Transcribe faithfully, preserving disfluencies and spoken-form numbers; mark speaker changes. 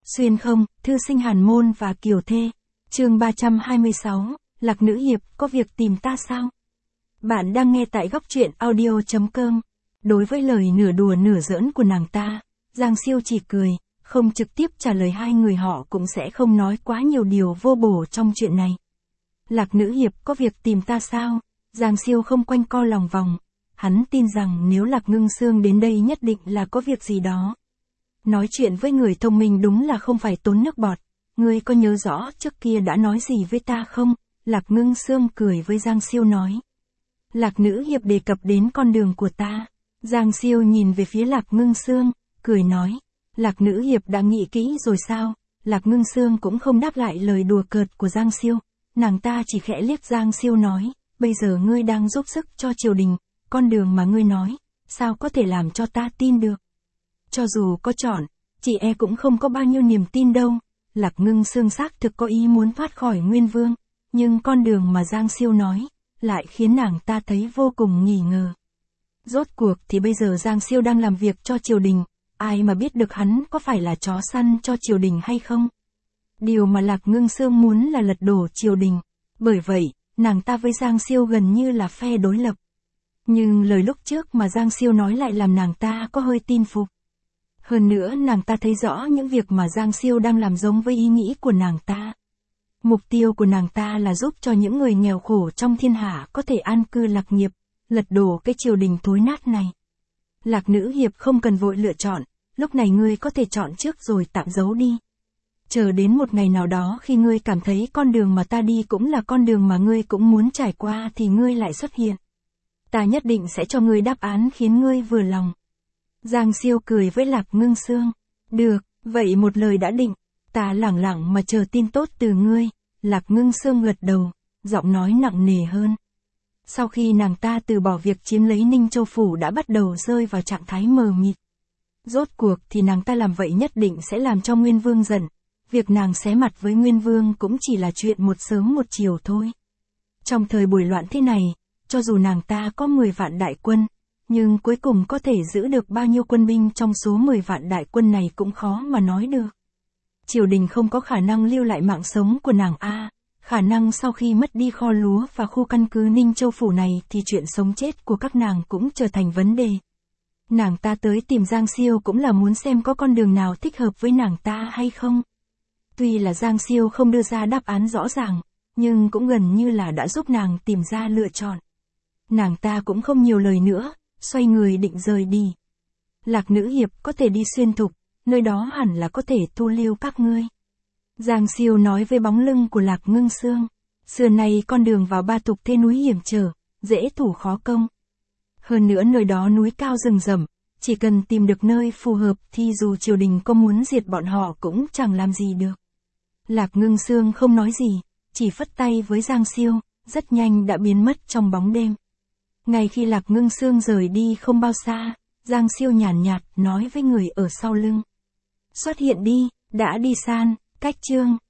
Speaker 1: Xuyên không, thư sinh Hàn Môn và Kiều Thê. Chương ba trăm hai mươi sáu, Lạc Nữ Hiệp, có việc tìm ta sao? Bạn đang nghe tại góc truyện audio chấm com. Đối với lời nửa đùa nửa giỡn của nàng ta, Giang Siêu chỉ cười, không trực tiếp trả lời, hai người họ cũng sẽ không nói quá nhiều điều vô bổ trong chuyện này. Lạc Nữ Hiệp, có việc tìm ta sao? Giang Siêu không quanh co lòng vòng. Hắn tin rằng nếu Lạc Ngưng Sương đến đây nhất định là có việc gì đó. Nói chuyện với người thông minh đúng là không phải tốn nước bọt. Ngươi có nhớ rõ trước kia đã nói gì với ta không? Lạc Ngưng Sương cười với Giang Siêu nói. Lạc Nữ Hiệp đề cập đến con đường của ta. Giang Siêu nhìn về phía Lạc Ngưng Sương, cười nói. Lạc Nữ Hiệp đã nghĩ kỹ rồi sao? Lạc Ngưng Sương cũng không đáp lại lời đùa cợt của Giang Siêu. Nàng ta chỉ khẽ liếc Giang Siêu nói, bây giờ ngươi đang giúp sức cho triều đình, con đường mà ngươi nói, sao có thể làm cho ta tin được? Cho dù có chọn, chị e cũng không có bao nhiêu niềm tin đâu. Lạc Ngưng Sương xác thực có ý muốn thoát khỏi Nguyên Vương, nhưng con đường mà Giang Siêu nói, lại khiến nàng ta thấy vô cùng nghi ngờ. Rốt cuộc thì bây giờ Giang Siêu đang làm việc cho triều đình, ai mà biết được hắn có phải là chó săn cho triều đình hay không? Điều mà Lạc Ngưng Sương muốn là lật đổ triều đình, bởi vậy, nàng ta với Giang Siêu gần như là phe đối lập. Nhưng lời lúc trước mà Giang Siêu nói lại làm nàng ta có hơi tin phục. Hơn nữa nàng ta thấy rõ những việc mà Giang Siêu đang làm giống với ý nghĩ của nàng ta. Mục tiêu của nàng ta là giúp cho những người nghèo khổ trong thiên hạ có thể an cư lạc nghiệp, lật đổ cái triều đình thối nát này. Lạc Nữ Hiệp không cần vội lựa chọn, lúc này ngươi có thể chọn trước rồi tạm giấu đi. Chờ đến một ngày nào đó khi ngươi cảm thấy con đường mà ta đi cũng là con đường mà ngươi cũng muốn trải qua thì ngươi lại xuất hiện. Ta nhất định sẽ cho ngươi đáp án khiến ngươi vừa lòng. Giang Siêu cười với Lạc Ngưng Sương. Được, vậy một lời đã định, ta lẳng lặng mà chờ tin tốt từ ngươi. Lạc Ngưng Sương gật đầu, giọng nói nặng nề hơn. Sau khi nàng ta từ bỏ việc chiếm lấy Ninh Châu Phủ đã bắt đầu rơi vào trạng thái mờ mịt. Rốt cuộc thì nàng ta làm vậy nhất định sẽ làm cho Nguyên Vương giận. Việc nàng xé mặt với Nguyên Vương cũng chỉ là chuyện một sớm một chiều thôi. Trong thời buổi loạn thế này, cho dù nàng ta có mười vạn đại quân, nhưng cuối cùng có thể giữ được bao nhiêu quân binh trong số mười vạn đại quân này cũng khó mà nói được. Triều đình không có khả năng lưu lại mạng sống của nàng A, khả năng sau khi mất đi kho lúa và khu căn cứ Ninh Châu Phủ này thì chuyện sống chết của các nàng cũng trở thành vấn đề. Nàng ta tới tìm Giang Siêu cũng là muốn xem có con đường nào thích hợp với nàng ta hay không. Tuy là Giang Siêu không đưa ra đáp án rõ ràng, nhưng cũng gần như là đã giúp nàng tìm ra lựa chọn. Nàng ta cũng không nhiều lời nữa, xoay người định rời đi. Lạc Nữ Hiệp có thể đi Xuyên Thục, nơi đó hẳn là có thể thu lưu các ngươi. Giang Siêu nói với bóng lưng của Lạc Ngưng Sương. Xưa nay con đường vào Ba Thục Thê núi hiểm trở, dễ thủ khó công. Hơn nữa nơi đó núi cao rừng rậm, chỉ cần tìm được nơi phù hợp thì dù triều đình có muốn diệt bọn họ cũng chẳng làm gì được. Lạc Ngưng Sương không nói gì, chỉ phất tay với Giang Siêu, rất nhanh đã biến mất trong bóng đêm. Ngay khi Lạc Ngưng Sương rời đi không bao xa, Giang Siêu nhàn nhạt nói với người ở sau lưng. Xuất hiện đi, đã đi san, cách chương.